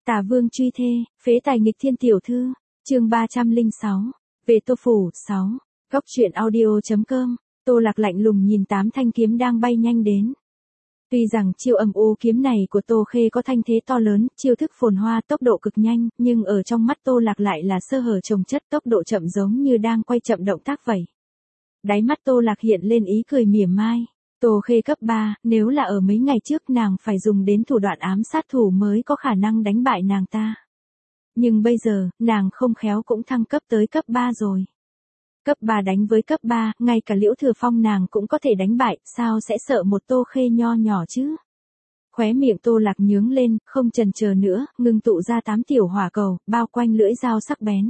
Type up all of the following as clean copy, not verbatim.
Tả Vương truy thê, phế tài nghịch thiên tiểu thư, chương 306, về Tô Phủ, 6, góc truyện audio.com, Tô Lạc lạnh lùng nhìn 8 thanh kiếm đang bay nhanh đến. Tuy rằng chiêu âm u kiếm này của Tô Khê có thanh thế to lớn, chiêu thức phồn hoa tốc độ cực nhanh, nhưng ở trong mắt Tô Lạc lại là sơ hở chồng chất tốc độ chậm giống như đang quay chậm động tác vậy. Đáy mắt Tô Lạc hiện lên ý cười mỉa mai. Tô Khê cấp 3, nếu là ở mấy ngày trước nàng phải dùng đến thủ đoạn ám sát thủ mới có khả năng đánh bại nàng ta. Nhưng bây giờ, nàng không khéo cũng thăng cấp tới cấp 3 rồi. Cấp 3 đánh với cấp 3, ngay cả Liễu Thừa Phong nàng cũng có thể đánh bại, sao sẽ sợ một Tô Khê nho nhỏ chứ? Khóe miệng Tô Lạc nhướng lên, không chần chờ nữa, ngưng tụ ra 8 tiểu hỏa cầu, bao quanh lưỡi dao sắc bén.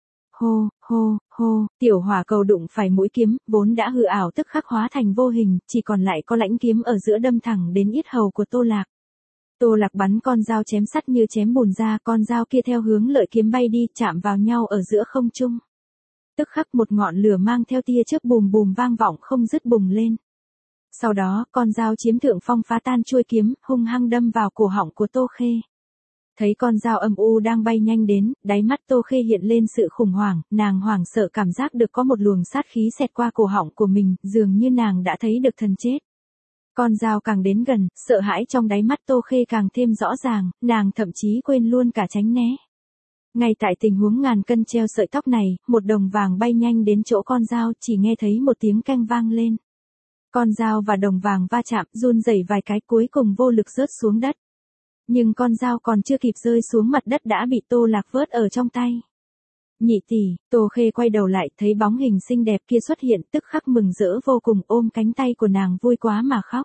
Hô, hô, hô, tiểu hỏa cầu đụng phải mũi kiếm, vốn đã hư ảo tức khắc hóa thành vô hình, chỉ còn lại có lãnh kiếm ở giữa đâm thẳng đến yết hầu của Tô Lạc. Tô Lạc bắn con dao chém sắt như chém bùn ra, con dao kia theo hướng lợi kiếm bay đi, chạm vào nhau ở giữa không trung. Tức khắc một ngọn lửa mang theo tia chớp bùm bùm vang vọng không dứt bùng lên. Sau đó, con dao chiếm thượng phong phá tan chuôi kiếm, hung hăng đâm vào cổ họng của Tô Khê. Thấy con dao âm u đang bay nhanh đến, đáy mắt Tô Khê hiện lên sự khủng hoảng, nàng hoảng sợ cảm giác được có một luồng sát khí xẹt qua cổ họng của mình, dường như nàng đã thấy được thần chết. Con dao càng đến gần, sợ hãi trong đáy mắt Tô Khê càng thêm rõ ràng, nàng thậm chí quên luôn cả tránh né. Ngay tại tình huống ngàn cân treo sợi tóc này, một đồng vàng bay nhanh đến chỗ con dao, chỉ nghe thấy một tiếng keng vang lên. Con dao và đồng vàng va chạm, run rẩy vài cái cuối cùng vô lực rớt xuống đất. Nhưng con dao còn chưa kịp rơi xuống mặt đất đã bị Tô Lạc vớt ở trong tay. Nhị tỷ, Tô Khê quay đầu lại thấy bóng hình xinh đẹp kia xuất hiện, tức khắc mừng rỡ vô cùng, ôm cánh tay của nàng vui quá mà khóc.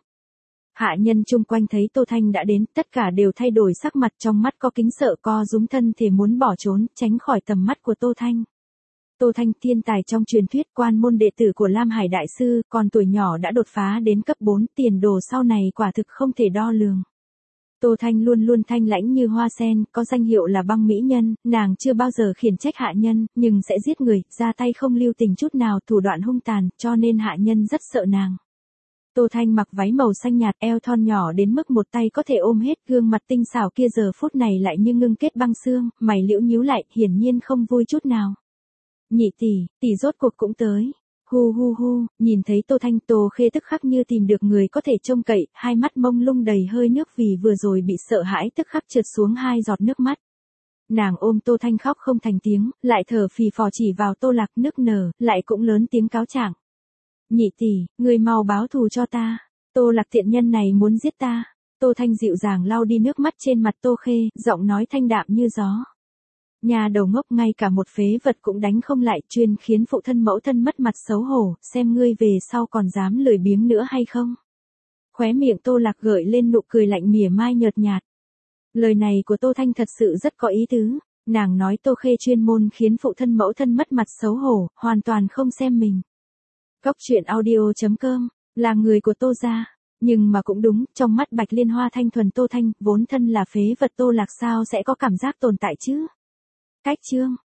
Hạ nhân chung quanh thấy Tô Thanh đã đến, tất cả đều thay đổi sắc mặt, trong mắt có kính sợ co rúm thân thể muốn bỏ trốn, tránh khỏi tầm mắt của Tô Thanh. Tô Thanh thiên tài trong truyền thuyết, quan môn đệ tử của Lam Hải Đại Sư, còn tuổi nhỏ đã đột phá đến cấp 4, tiền đồ sau này quả thực không thể đo lường. Tô Thanh luôn luôn thanh lãnh như hoa sen, có danh hiệu là băng mỹ nhân, nàng chưa bao giờ khiển trách hạ nhân, nhưng sẽ giết người, ra tay không lưu tình chút nào, thủ đoạn hung tàn, cho nên hạ nhân rất sợ nàng. Tô Thanh mặc váy màu xanh nhạt, eo thon nhỏ đến mức một tay có thể ôm hết, gương mặt tinh xảo kia giờ phút này lại như ngưng kết băng xương, mày liễu nhíu lại, hiển nhiên không vui chút nào. Nhị tỷ rốt cuộc cũng tới. Hu hu hu, nhìn thấy Tô Thanh, Tô Khê tức khắc như tìm được người có thể trông cậy, hai mắt mông lung đầy hơi nước vì vừa rồi bị sợ hãi tức khắc trượt xuống 2 giọt nước mắt. Nàng ôm Tô Thanh khóc không thành tiếng, lại thở phì phò chỉ vào Tô Lạc nức nở, lại cũng lớn tiếng cáo trạng. Nhị tỷ, người mau báo thù cho ta, Tô Lạc tiện nhân này muốn giết ta. Tô Thanh dịu dàng lau đi nước mắt trên mặt Tô Khê, giọng nói thanh đạm như gió. Nhà đầu ngốc, ngay cả một phế vật cũng đánh không lại, chuyên khiến phụ thân mẫu thân mất mặt xấu hổ, xem ngươi về sau còn dám lười biếng nữa hay không. Khóe miệng Tô Lạc gợi lên nụ cười lạnh mỉa mai nhợt nhạt. Lời này của Tô Thanh thật sự rất có ý tứ, nàng nói Tô Khê chuyên môn khiến phụ thân mẫu thân mất mặt xấu hổ, hoàn toàn không xem mình. Góc truyện audio.com, là người của Tô gia. Nhưng mà cũng đúng, trong mắt Bạch Liên Hoa thanh thuần Tô Thanh, vốn thân là phế vật Tô Lạc sao sẽ có cảm giác tồn tại chứ? Cách chương